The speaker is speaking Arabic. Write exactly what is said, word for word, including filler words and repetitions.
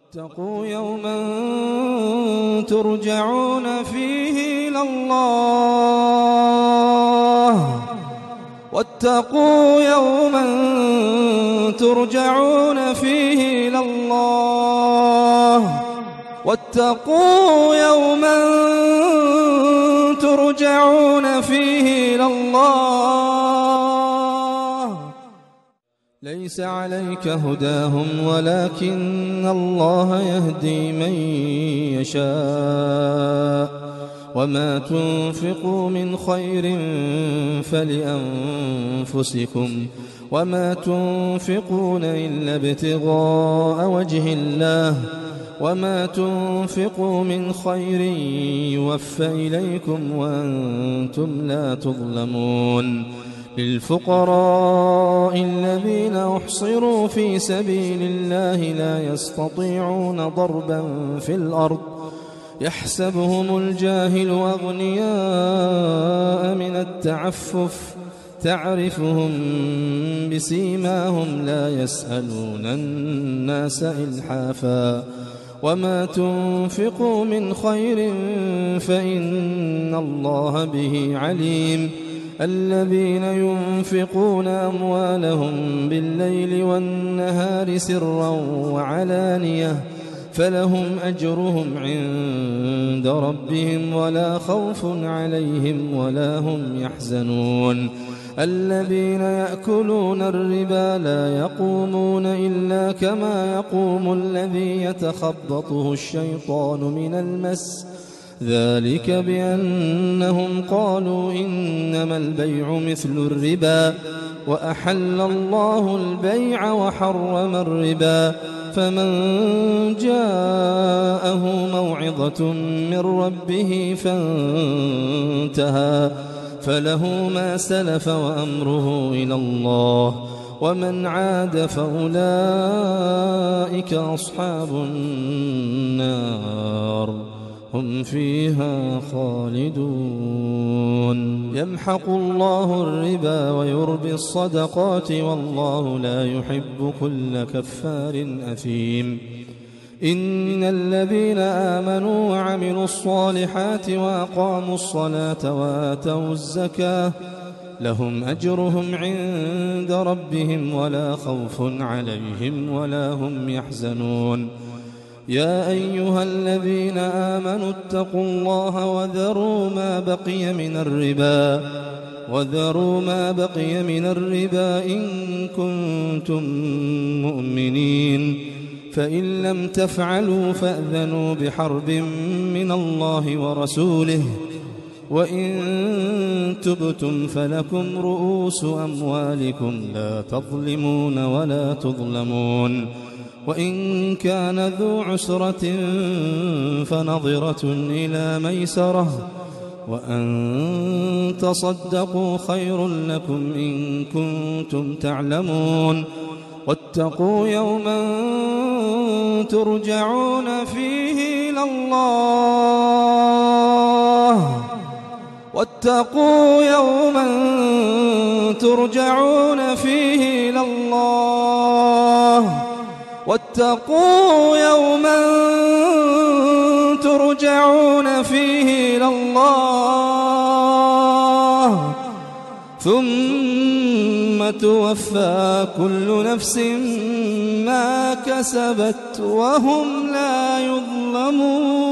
واتقوا يوما ترجعون فيه إلى الله واتقوا يوما ترجعون فيه إلى الله واتقوا يوما ترجعون فيه إلى الله ليس عليك هداهم ولكن الله يهدي من يشاء وما تنفقوا من خير فلأنفسكم وما تنفقون إلا ابتغاء وجه الله وما تنفقوا من خير يوفى إليكم وأنتم لا تظلمون للفقراء الذين أحصروا في سبيل الله لا يستطيعون ضربا في الأرض يحسبهم الجاهل أغنياء من التعفف تعرفهم بسيماهم لا يسألون الناس إلحافا وما تنفقوا من خير فإن الله به عليم الذين ينفقون أموالهم بالليل والنهار سرا وعلانية فلهم أجرهم عند ربهم ولا خوف عليهم ولا هم يحزنون الذين يأكلون الربا لا يقومون إلا كما يقوم الذي يتخبطه الشيطان من المس ذلك بأنهم قالوا إنما البيع مثل الربا وأحل الله البيع وحرم الربا فمن جاءه موعظة من ربه فانتهى فله ما سلف وأمره إلى الله ومن عاد فأولئك أصحاب النار هم فيها خالدون يمحق الله الربا ويربي الصدقات والله لا يحب كل كفار أثيم إن الذين آمنوا وعملوا الصالحات وأقاموا الصلاة وآتوا الزكاة لهم أجرهم عند ربهم ولا خوف عليهم ولا هم يحزنون يا أيها الذين آمنوا اتقوا الله وذروا ما بقي من الربا وذروا ما بقي من الربا إن كنتم مؤمنين فإن لم تفعلوا فأذنوا بحرب من الله ورسوله وإن تبتم فلكم رؤوس أموالكم لا تظلمون ولا تظلمون وإن كان ذو عسرة فنظرة إلى ميسرة وأن تصدقوا خير لكم إن كنتم تعلمون واتقوا يوما ترجعون فيه إلى الله واتقوا يوما ترجعون فيه إلى الله واتقوا يوما ترجعون فيه إلى الله ثم توفى كل نفس ما كسبت وهم لا يظلمون